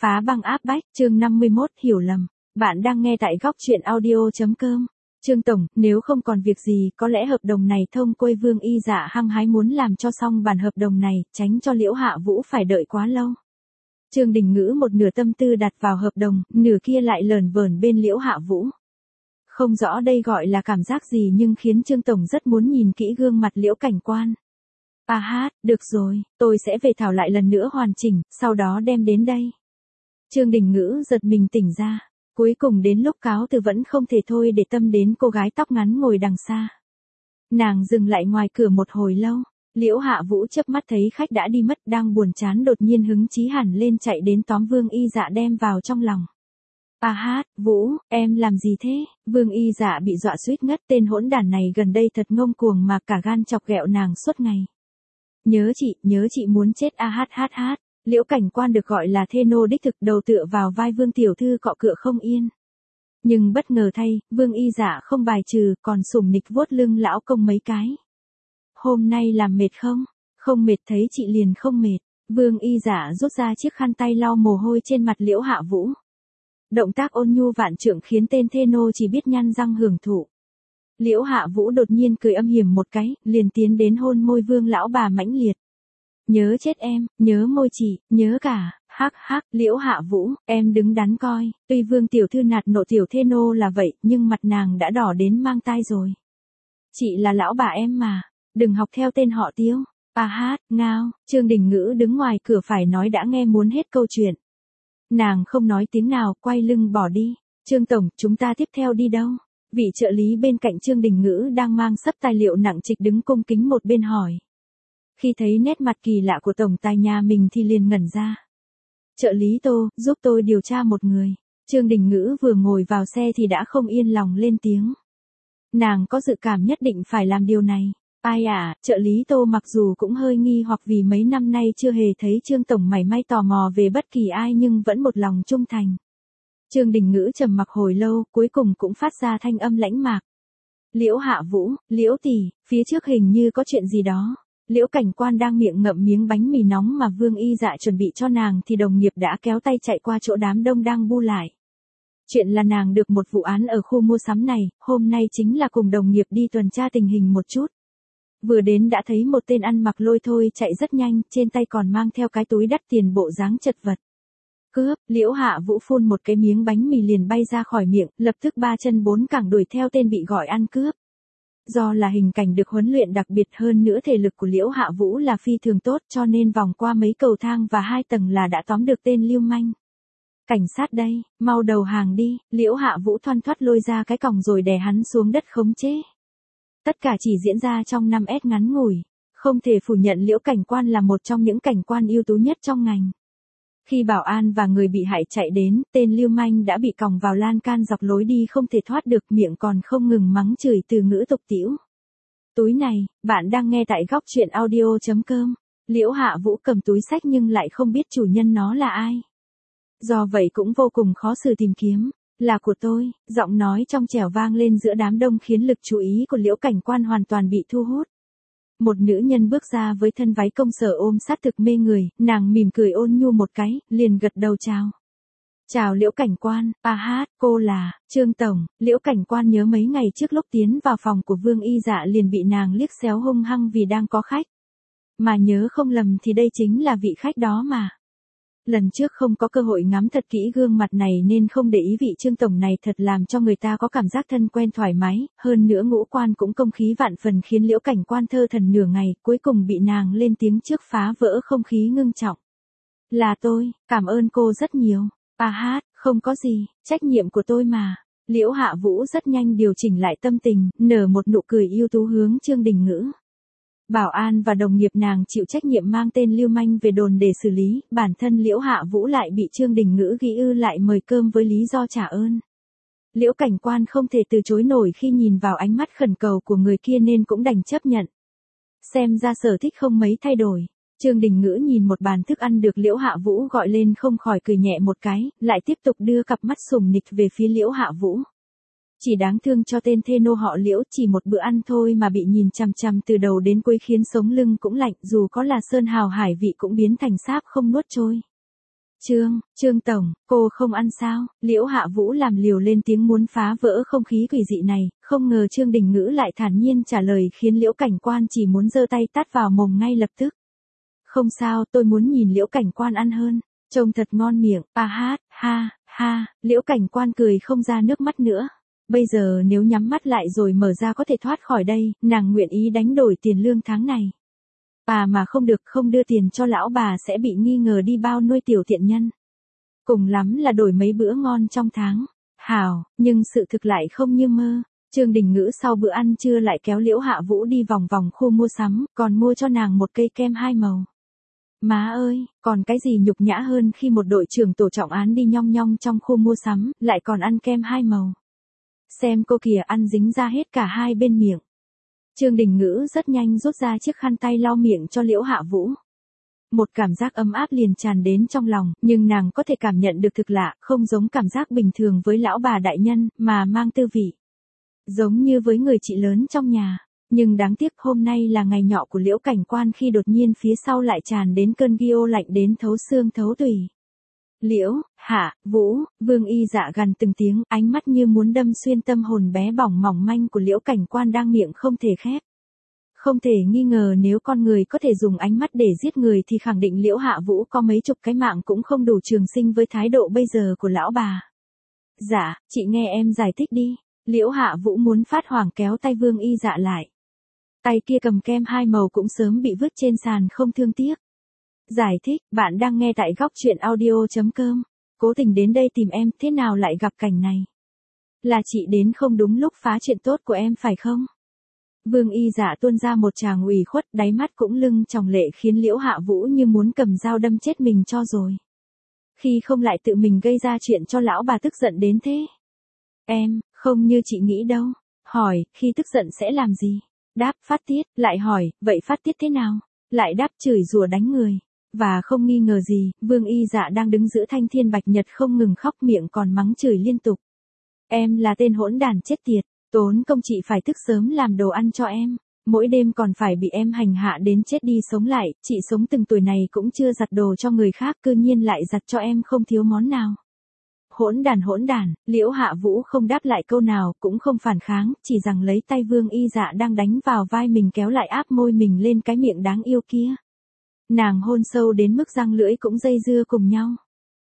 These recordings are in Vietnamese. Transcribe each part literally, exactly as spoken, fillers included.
Phá băng áp bách, chương năm mươi mốt, hiểu lầm. Bạn đang nghe tại góc truyện audio.com. Trương Tổng, nếu không còn việc gì, có lẽ hợp đồng này thông quây Vương Y Dạ hăng hái muốn làm cho xong bản hợp đồng này, tránh cho Liễu Hạ Vũ phải đợi quá lâu. Trương Đình Ngữ một nửa tâm tư đặt vào hợp đồng, nửa kia lại lờn vờn bên Liễu Hạ Vũ. Không rõ đây gọi là cảm giác gì nhưng khiến Trương Tổng rất muốn nhìn kỹ gương mặt Liễu Cảnh Quan. À hát, được rồi, tôi sẽ về thảo lại lần nữa hoàn chỉnh, sau đó đem đến đây. Trương Đình Ngữ giật mình tỉnh ra, cuối cùng đến lúc cáo từ vẫn không thể thôi để tâm đến cô gái tóc ngắn ngồi đằng xa. Nàng dừng lại ngoài cửa một hồi lâu, Liễu Hạ Vũ chớp mắt thấy khách đã đi mất đang buồn chán đột nhiên hứng chí hẳn lên chạy đến tóm Vương Y Dạ đem vào trong lòng. À hát, Vũ, em làm gì thế? Vương Y Dạ bị dọa suýt ngất, tên hỗn đản này gần đây thật ngông cuồng mà cả gan chọc ghẹo nàng suốt ngày. Nhớ chị, nhớ chị muốn chết a hát hát hát. Liễu Cảnh Quan được gọi là thê nô đích thực đầu tựa vào vai Vương tiểu thư cọ cựa không yên. Nhưng bất ngờ thay, Vương Y Dạ không bài trừ, còn sủng nịch vuốt lưng lão công mấy cái. Hôm nay làm mệt không? Không mệt, thấy chị liền không mệt. Vương Y Dạ rút ra chiếc khăn tay lau mồ hôi trên mặt Liễu Hạ Vũ. Động tác ôn nhu vạn trượng khiến tên thê nô chỉ biết nhăn răng hưởng thụ. Liễu Hạ Vũ đột nhiên cười âm hiểm một cái, liền tiến đến hôn môi Vương lão bà mãnh liệt. Nhớ chết em, nhớ môi chị, nhớ cả, hắc hắc, Liễu Hạ Vũ, em đứng đắn coi, tuy Vương tiểu thư nạt nộ tiểu thê nô là vậy, nhưng mặt nàng đã đỏ đến mang tai rồi. Chị là lão bà em mà, đừng học theo tên họ Tiêu. À hát, ngao, Trương Đình Ngữ đứng ngoài cửa phải nói đã nghe muốn hết câu chuyện. Nàng không nói tiếng nào, quay lưng bỏ đi. Trương Tổng, chúng ta tiếp theo đi đâu? Vị trợ lý bên cạnh Trương Đình Ngữ đang mang sấp tài liệu nặng trịch đứng cung kính một bên hỏi. Khi thấy nét mặt kỳ lạ của tổng tài nhà mình thì liền ngẩn ra. Trợ lý Tô, giúp tôi điều tra một người. Trương Đình Ngữ vừa ngồi vào xe thì đã không yên lòng lên tiếng. Nàng có dự cảm nhất định phải làm điều này. Ai à, trợ lý Tô mặc dù cũng hơi nghi hoặc vì mấy năm nay chưa hề thấy Trương Tổng mảy may tò mò về bất kỳ ai nhưng vẫn một lòng trung thành. Trương Đình Ngữ trầm mặc hồi lâu, cuối cùng cũng phát ra thanh âm lãnh mạc. Liễu Hạ Vũ, Liễu tỷ, phía trước hình như có chuyện gì đó. Liễu Cảnh Quan đang miệng ngậm miếng bánh mì nóng mà Vương Y Dạ chuẩn bị cho nàng thì đồng nghiệp đã kéo tay chạy qua chỗ đám đông đang bu lại. Chuyện là nàng được một vụ án ở khu mua sắm này, hôm nay chính là cùng đồng nghiệp đi tuần tra tình hình một chút. Vừa đến đã thấy một tên ăn mặc lôi thôi chạy rất nhanh, trên tay còn mang theo cái túi đắt tiền bộ dáng chật vật. Cướp, Liễu Hạ Vũ phun một cái miếng bánh mì liền bay ra khỏi miệng, lập tức ba chân bốn cẳng đuổi theo tên bị gọi ăn cướp. Do là hình cảnh được huấn luyện đặc biệt hơn nữa thể lực của Liễu Hạ Vũ là phi thường tốt cho nên vòng qua mấy cầu thang và hai tầng là đã tóm được tên lưu manh. Cảnh sát đây, mau đầu hàng đi, Liễu Hạ Vũ thoăn thoắt lôi ra cái còng rồi đè hắn xuống đất khống chế. Tất cả chỉ diễn ra trong năm S ngắn ngủi, không thể phủ nhận Liễu Cảnh Quan là một trong những cảnh quan ưu tú nhất trong ngành. Khi bảo an và người bị hại chạy đến, tên lưu manh đã bị còng vào lan can dọc lối đi không thể thoát được, miệng còn không ngừng mắng chửi từ ngữ tục tĩu. Túi này, bạn đang nghe tại góc truyện audio.com. Liễu Hạ Vũ cầm túi xách nhưng lại không biết chủ nhân nó là ai. Do vậy cũng vô cùng khó xử tìm kiếm. Là của tôi, giọng nói trong trẻo vang lên giữa đám đông khiến lực chú ý của Liễu Cảnh Quan hoàn toàn bị thu hút. Một nữ nhân bước ra với thân váy công sở ôm sát thực mê người, nàng mỉm cười ôn nhu một cái, liền gật đầu chào. Chào Liễu Cảnh Quan, à hát, cô là, Trương Tổng. Liễu Cảnh Quan nhớ mấy ngày trước lúc tiến vào phòng của Vương Y Dạ liền bị nàng liếc xéo hung hăng vì đang có khách. Mà nhớ không lầm thì đây chính là vị khách đó mà. Lần trước không có cơ hội ngắm thật kỹ gương mặt này nên không để ý vị Trương Tổng này thật làm cho người ta có cảm giác thân quen thoải mái, hơn nữa ngũ quan cũng công khí vạn phần khiến Liễu Cảnh Quan thơ thần nửa ngày, cuối cùng bị nàng lên tiếng trước phá vỡ không khí ngưng trọng. Là tôi, cảm ơn cô rất nhiều. À hát, không có gì, trách nhiệm của tôi mà. Liễu Hạ Vũ rất nhanh điều chỉnh lại tâm tình, nở một nụ cười ưu tú hướng Trương Đình Ngữ. Bảo an và đồng nghiệp nàng chịu trách nhiệm mang tên lưu manh về đồn để xử lý, bản thân Liễu Hạ Vũ lại bị Trương Đình Ngữ ghi ư lại mời cơm với lý do trả ơn. Liễu Cảnh Quan không thể từ chối nổi khi nhìn vào ánh mắt khẩn cầu của người kia nên cũng đành chấp nhận. Xem ra sở thích không mấy thay đổi. Trương Đình Ngữ nhìn một bàn thức ăn được Liễu Hạ Vũ gọi lên không khỏi cười nhẹ một cái, lại tiếp tục đưa cặp mắt sùng nịch về phía Liễu Hạ Vũ. Chỉ đáng thương cho tên thê nô họ Liễu, chỉ một bữa ăn thôi mà bị nhìn chằm chằm từ đầu đến cuối khiến sống lưng cũng lạnh, dù có là sơn hào hải vị cũng biến thành sáp không nuốt trôi. Trương, Trương Tổng, cô không ăn sao? Liễu Hạ Vũ làm liều lên tiếng muốn phá vỡ không khí quỷ dị này, không ngờ Trương Đình Ngữ lại thản nhiên trả lời khiến Liễu Cảnh Quan chỉ muốn giơ tay tát vào mồm ngay lập tức. Không sao, tôi muốn nhìn Liễu Cảnh Quan ăn hơn, trông thật ngon miệng, à hát, ha, ha, Liễu Cảnh Quan cười không ra nước mắt nữa. Bây giờ nếu nhắm mắt lại rồi mở ra có thể thoát khỏi đây, nàng nguyện ý đánh đổi tiền lương tháng này. Bà mà không được không đưa tiền cho lão bà sẽ bị nghi ngờ đi bao nuôi tiểu tiện nhân. Cùng lắm là đổi mấy bữa ngon trong tháng. Hào, nhưng sự thực lại không như mơ. Trương Đình Ngữ sau bữa ăn trưa lại kéo Liễu Hạ Vũ đi vòng vòng khu mua sắm, còn mua cho nàng một cây kem hai màu. Má ơi, còn cái gì nhục nhã hơn khi một đội trưởng tổ trọng án đi nhong nhong trong khu mua sắm, lại còn ăn kem hai màu. Xem cô kìa, ăn dính ra hết cả hai bên miệng. Trương Đình Ngữ rất nhanh rút ra chiếc khăn tay lau miệng cho Liễu Hạ Vũ. Một cảm giác ấm áp liền tràn đến trong lòng, nhưng nàng có thể cảm nhận được thực lạ, không giống cảm giác bình thường với lão bà đại nhân, mà mang tư vị. Giống như với người chị lớn trong nhà. Nhưng đáng tiếc hôm nay là ngày nhỏ của Liễu Cảnh Quan khi đột nhiên phía sau lại tràn đến cơn ghiô lạnh đến thấu xương thấu tủy. Liễu, Hạ, Vũ, Vương Y Dạ gần từng tiếng, ánh mắt như muốn đâm xuyên tâm hồn bé bỏng mỏng manh của Liễu Cảnh Quan đang miệng không thể khép. Không thể nghi ngờ nếu con người có thể dùng ánh mắt để giết người thì khẳng định Liễu Hạ Vũ có mấy chục cái mạng cũng không đủ trường sinh với thái độ bây giờ của lão bà. Dạ, chị nghe em giải thích đi. Liễu Hạ Vũ muốn phát hoảng kéo tay Vương Y Dạ lại. Tay kia cầm kem hai màu cũng sớm bị vứt trên sàn không thương tiếc. Giải thích, bạn đang nghe tại góc truyện audio chấm com. Cố tình đến đây tìm em, thế nào lại gặp cảnh này? Là chị đến không đúng lúc phá chuyện tốt của em phải không? Vương Y Dạ tuôn ra một tràng ủy khuất, đáy mắt cũng lưng tròng lệ khiến Liễu Hạ Vũ như muốn cầm dao đâm chết mình cho rồi. Khi không lại tự mình gây ra chuyện cho lão bà tức giận đến thế. Em, không như chị nghĩ đâu. Hỏi, khi tức giận sẽ làm gì? Đáp, phát tiết, lại hỏi, vậy phát tiết thế nào? Lại đáp, chửi rủa đánh người. Và không nghi ngờ gì, Vương Y Dạ đang đứng giữa thanh thiên bạch nhật không ngừng khóc miệng còn mắng chửi liên tục. Em là tên hỗn đản chết tiệt, tốn công chị phải thức sớm làm đồ ăn cho em. Mỗi đêm còn phải bị em hành hạ đến chết đi sống lại, chị sống từng tuổi này cũng chưa giặt đồ cho người khác cư nhiên lại giặt cho em không thiếu món nào. Hỗn đản hỗn đản, Liễu Hạ Vũ không đáp lại câu nào, cũng không phản kháng, chỉ rằng lấy tay Vương Y Dạ đang đánh vào vai mình kéo lại áp môi mình lên cái miệng đáng yêu kia. Nàng hôn sâu đến mức răng lưỡi cũng dây dưa cùng nhau.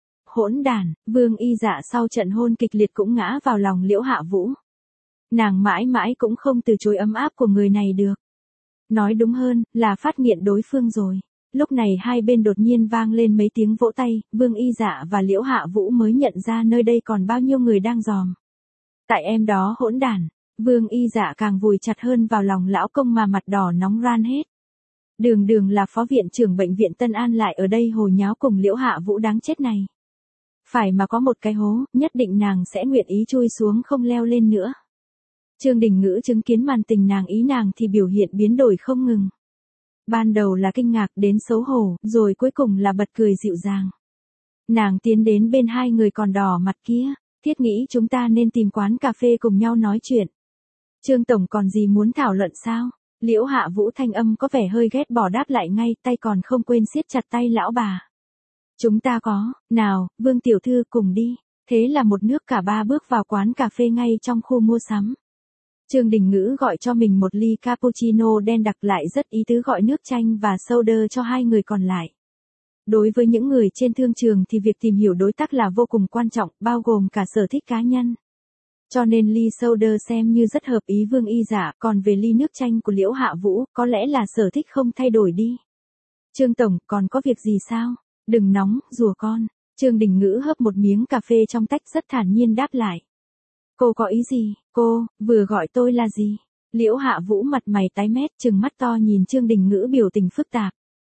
Hỗn đản, Vương Y Dạ sau trận hôn kịch liệt cũng ngã vào lòng Liễu Hạ Vũ. Nàng mãi mãi cũng không từ chối ấm áp của người này được. Nói đúng hơn, là phát nghiện đối phương rồi. Lúc này hai bên đột nhiên vang lên mấy tiếng vỗ tay, Vương Y Dạ và Liễu Hạ Vũ mới nhận ra nơi đây còn bao nhiêu người đang dòm. Tại em đó hỗn đản, Vương Y Dạ càng vùi chặt hơn vào lòng lão công mà mặt đỏ nóng ran hết. Đường đường là phó viện trưởng bệnh viện Tân An lại ở đây hồ nháo cùng Liễu Hạ Vũ đáng chết này. Phải mà có một cái hố, nhất định nàng sẽ nguyện ý chui xuống không leo lên nữa. Trương Đình Ngữ chứng kiến màn tình nàng ý nàng thì biểu hiện biến đổi không ngừng. Ban đầu là kinh ngạc đến xấu hổ, rồi cuối cùng là bật cười dịu dàng. Nàng tiến đến bên hai người còn đỏ mặt kia, thiết nghĩ chúng ta nên tìm quán cà phê cùng nhau nói chuyện. Trương Tổng còn gì muốn thảo luận sao? Liễu Hạ Vũ thanh âm có vẻ hơi ghét bỏ đáp lại ngay, tay còn không quên siết chặt tay lão bà. Chúng ta có, nào, Vương Tiểu Thư cùng đi. Thế là một nước cả ba bước vào quán cà phê ngay trong khu mua sắm. Trương Đình Ngữ gọi cho mình một ly cappuccino đen đặc, lại rất ý tứ gọi nước chanh và soda cho hai người còn lại. Đối với những người trên thương trường thì việc tìm hiểu đối tác là vô cùng quan trọng, bao gồm cả sở thích cá nhân. Cho nên ly soda xem như rất hợp ý Vương Y Dạ, còn về ly nước chanh của Liễu Hạ Vũ, có lẽ là sở thích không thay đổi đi. Trương Tổng, còn có việc gì sao? Đừng nóng, rùa con. Trương Đình Ngữ hớp một miếng cà phê trong tách rất thản nhiên đáp lại. Cô có ý gì? Cô, vừa gọi tôi là gì? Liễu Hạ Vũ mặt mày tái mét, trừng mắt to nhìn Trương Đình Ngữ biểu tình phức tạp.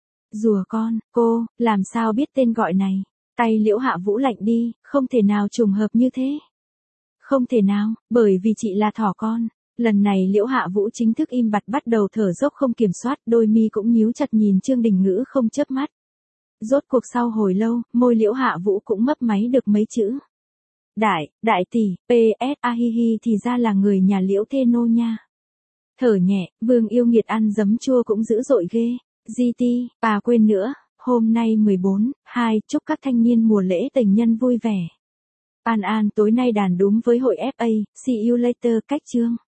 Rùa con, cô, làm sao biết tên gọi này? Tay Liễu Hạ Vũ lạnh đi, không thể nào trùng hợp như thế. Không thể nào, bởi vì chị là thỏ con. Lần này Liễu Hạ Vũ chính thức im bặt bắt đầu thở dốc không kiểm soát, đôi mi cũng nhíu chặt nhìn Trương Đình Ngữ không chớp mắt. Rốt cuộc sau hồi lâu, môi Liễu Hạ Vũ cũng mấp máy được mấy chữ. Đại, đại tỷ, pê ét a hi hi thì ra là người nhà Liễu Thê Nô nha. Thở nhẹ, Vương yêu nghiệt ăn giấm chua cũng dữ dội ghê. giê tê, bà quên nữa, hôm nay mười bốn, hai, chúc các thanh niên mùa lễ tình nhân vui vẻ. An An tối nay đàn đúng với hội ép a, see you later, cách chương.